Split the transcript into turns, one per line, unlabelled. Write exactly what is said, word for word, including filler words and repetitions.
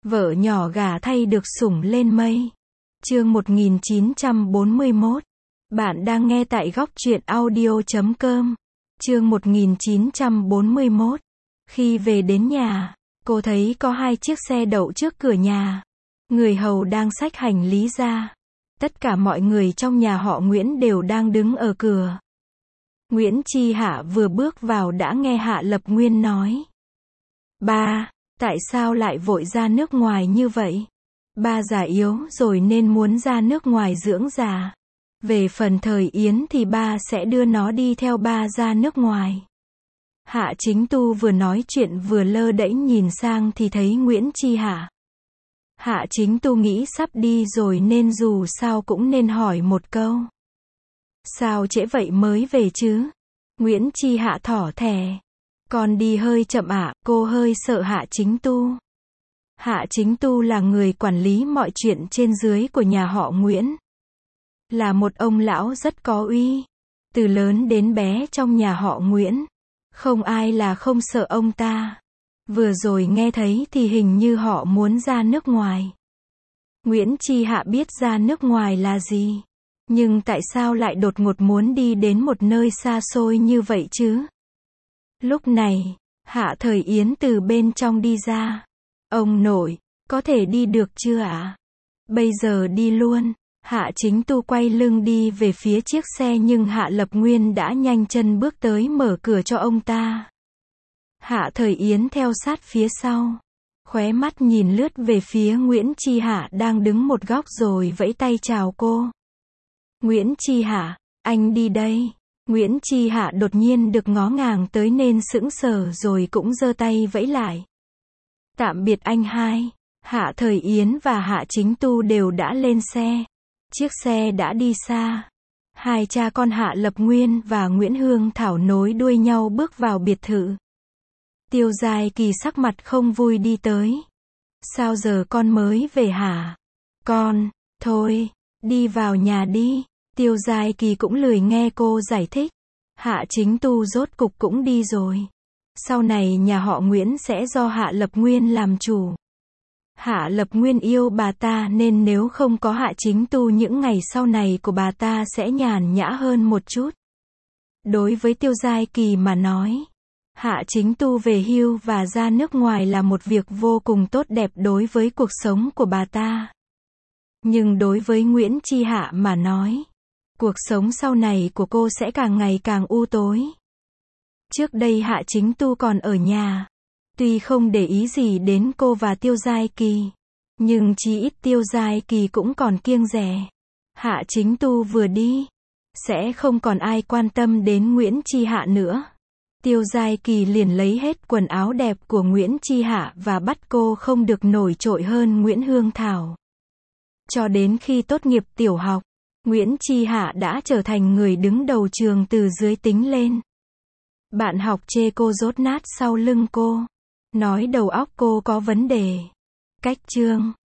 Vợ nhỏ gả thay được sủng lên mây. Chương một nghìn chín trăm bốn mươi mốt. Bạn đang nghe tại góc truyện audio chấm com. Chương một nghìn chín trăm bốn mươi mốt. Khi về đến nhà, cô thấy có hai chiếc xe đậu trước cửa nhà. Người hầu đang xách hành lý ra. Tất cả mọi người trong nhà họ Nguyễn đều đang đứng ở cửa. Nguyễn Chi Hạ vừa bước vào đã nghe Hạ Lập Nguyên nói: Ba, tại sao lại vội ra nước ngoài như vậy? Ba già yếu rồi nên muốn ra nước ngoài dưỡng già. Về phần Thời Yến thì ba sẽ đưa nó đi theo ba ra nước ngoài. Hạ Chính Tu vừa nói chuyện vừa lơ đễnh nhìn sang thì thấy Nguyễn Chi Hạ. Hạ Chính Tu nghĩ sắp đi rồi nên dù sao cũng nên hỏi một câu. Sao trễ vậy mới về chứ? Nguyễn Chi Hạ thỏ thẻ. Con đi hơi chậm ạ, à, cô hơi sợ Hạ Chính Tu. Hạ Chính Tu là người quản lý mọi chuyện trên dưới của nhà họ Nguyễn. Là một ông lão rất có uy. Từ lớn đến bé trong nhà họ Nguyễn, không ai là không sợ ông ta. Vừa rồi nghe thấy thì hình như họ muốn ra nước ngoài. Nguyễn Chi Hạ biết ra nước ngoài là gì. Nhưng tại sao lại đột ngột muốn đi đến một nơi xa xôi như vậy chứ? Lúc này, Hạ Thời Yến từ bên trong đi ra. Ông nội, có thể đi được chưa ạ? Bây giờ đi luôn. Hạ Chính Tu quay lưng đi về phía chiếc xe nhưng Hạ Lập Nguyên đã nhanh chân bước tới mở cửa cho ông ta. Hạ Thời Yến theo sát phía sau. Khóe mắt nhìn lướt về phía Nguyễn Chi Hạ đang đứng một góc rồi vẫy tay chào cô. Nguyễn Chi Hạ, anh đi đây. Nguyễn Chi Hạ đột nhiên được ngó ngàng tới nên sững sờ rồi cũng giơ tay vẫy lại. Tạm biệt anh hai. Hạ Thời Yến và Hạ Chính Tu đều đã lên xe. Chiếc xe đã đi xa. Hai cha con Hạ Lập Nguyên và Nguyễn Hương Thảo nối đuôi nhau bước vào biệt thự. Tiêu Giai Kỳ sắc mặt không vui đi tới. Sao giờ con mới về hả? Con, thôi, đi vào nhà đi. Tiêu Giai Kỳ cũng lười nghe cô giải thích. Hạ Chính Tu rốt cục cũng đi rồi. Sau này nhà họ Nguyễn sẽ do Hạ Lập Nguyên làm chủ. Hạ Lập Nguyên yêu bà ta nên nếu không có Hạ Chính Tu những ngày sau này của bà ta sẽ nhàn nhã hơn một chút. Đối với Tiêu Giai Kỳ mà nói, Hạ Chính Tu về hưu và ra nước ngoài là một việc vô cùng tốt đẹp đối với cuộc sống của bà ta. Nhưng đối với Nguyễn Chi Hạ mà nói, cuộc sống sau này của cô sẽ càng ngày càng u tối. Trước đây Hạ Chính Tu còn ở nhà. Tuy không để ý gì đến cô và Tiêu Giai Kỳ, nhưng chí ít Tiêu Giai Kỳ cũng còn kiêng dè. Hạ Chính Tu vừa đi, sẽ không còn ai quan tâm đến Nguyễn Chi Hạ nữa. Tiêu Giai Kỳ liền lấy hết quần áo đẹp của Nguyễn Chi Hạ và bắt cô không được nổi trội hơn Nguyễn Hương Thảo. Cho đến khi tốt nghiệp tiểu học, Nguyễn Chi Hạ đã trở thành người đứng đầu trường từ dưới tính lên. Bạn học chê cô dốt nát sau lưng cô, nói đầu óc cô có vấn đề. Cách chương